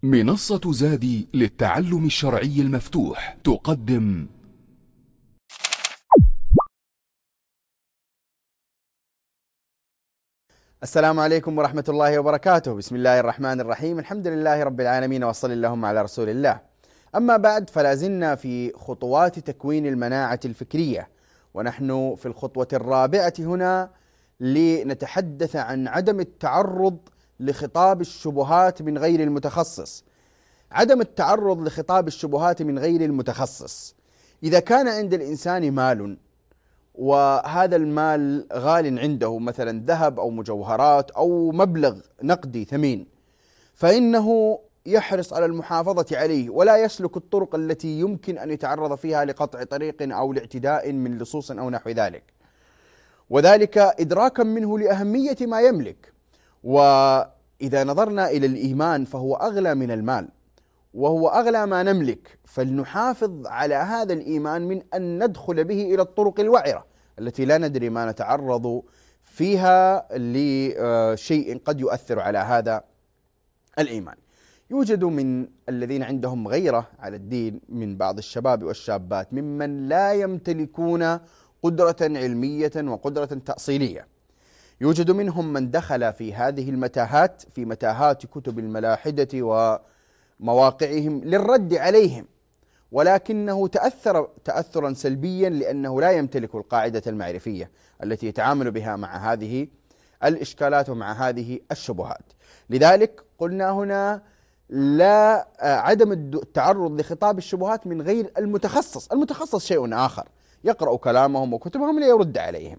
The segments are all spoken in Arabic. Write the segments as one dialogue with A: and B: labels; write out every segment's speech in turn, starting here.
A: منصة زادي للتعلم الشرعي المفتوح تقدم
B: السلام عليكم ورحمة الله وبركاته. بسم الله الرحمن الرحيم. الحمد لله رب العالمين، وصلى اللهم على رسول الله. أما بعد، فلا زلنا في خطوات تكوين المناعة الفكرية، ونحن في الخطوة الرابعة هنا لنتحدث عن عدم التعرض لخطاب الشبهات من غير المتخصص. عدم التعرض لخطاب الشبهات من غير المتخصص. إذا كان عند الإنسان مال، وهذا المال غال عنده، مثلا ذهب أو مجوهرات أو مبلغ نقدي ثمين، فإنه يحرص على المحافظة عليه، ولا يسلك الطرق التي يمكن أن يتعرض فيها لقطع طريق أو لاعتداء من لصوص أو نحو ذلك، وذلك إدراكا منه لأهمية ما يملك. وإذا نظرنا إلى الإيمان فهو أغلى من المال، وهو أغلى ما نملك، فلنحافظ على هذا الإيمان من أن ندخل به إلى الطرق الوعرة التي لا ندري ما نتعرض فيها لشيء قد يؤثر على هذا الإيمان. يوجد من الذين عندهم غيرة على الدين من بعض الشباب والشابات ممن لا يمتلكون قدرة علمية وقدرة تأصيلية. يوجد منهم من دخل في هذه المتاهات، في متاهات كتب الملاحدة ومواقعهم للرد عليهم، ولكنه تأثر تأثرا سلبيا لأنه لا يمتلك القاعدة المعرفية التي يتعامل بها مع هذه الإشكالات ومع هذه الشبهات. لذلك قلنا هنا لا عدم التعرض لخطاب الشبهات من غير المتخصص. المتخصص شيء آخر، يقرأ كلامهم وكتبهم ليرد عليهم.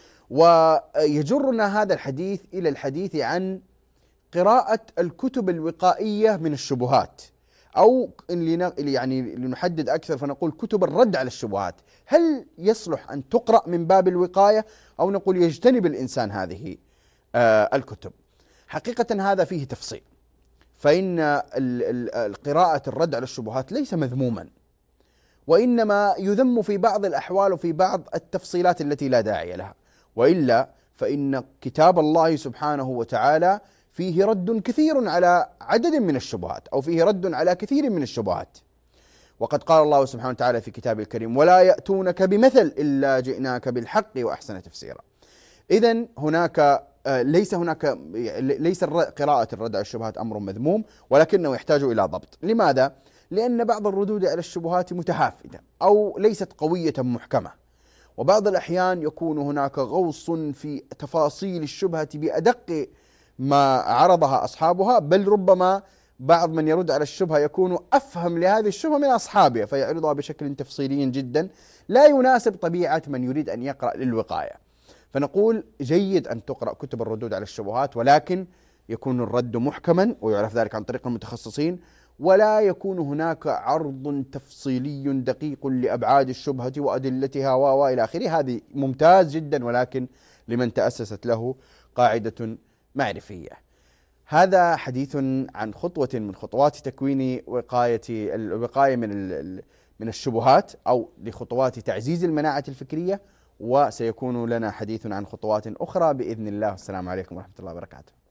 B: ويجرنا هذا الحديث إلى الحديث عن قراءة الكتب الوقائية من الشبهات، أو يعني لنحدد أكثر فنقول كتب الرد على الشبهات. هل يصلح أن تقرأ من باب الوقاية، أو نقول يجتنب الإنسان هذه الكتب؟ حقيقة هذا فيه تفصيل، فإن قراءة الرد على الشبهات ليس مذموما، وإنما يذم في بعض الأحوال وفي بعض التفصيلات التي لا داعي لها، وإلا فإن كتاب الله سبحانه وتعالى فيه رد كثير على عدد من الشبهات، أو فيه رد على كثير من الشبهات. وقد قال الله سبحانه وتعالى في كتابه الكريم: ولا يأتونك بمثل إلا جئناك بالحق وأحسن تفسيرا. إذن هناك ليس قراءة الرد على الشبهات أمر مذموم، ولكنه يحتاج إلى ضبط. لماذا؟ لأن بعض الردود على الشبهات متحافظة أو ليست قوية محكمة، وبعض الأحيان يكون هناك غوص في تفاصيل الشبهة بأدق ما عرضها أصحابها، بل ربما بعض من يرد على الشبهة يكون أفهم لهذه الشبهة من أصحابها، فيعرضها بشكل تفصيلي جدا لا يناسب طبيعة من يريد أن يقرأ للوقاية. فنقول جيد أن تقرأ كتب الردود على الشبهات، ولكن يكون الرد محكما ويعرف ذلك عن طريق المتخصصين، ولا يكون هناك عرض تفصيلي دقيق لأبعاد الشبهة وأدلتها وإلى آخره. هذه ممتاز جدا، ولكن لمن تأسست له قاعدة معرفية. هذا حديث عن خطوة من خطوات تكوين الوقاية من الشبهات، أو لخطوات تعزيز المناعة الفكرية، وسيكون لنا حديث عن خطوات أخرى بإذن الله. السلام عليكم ورحمة الله وبركاته.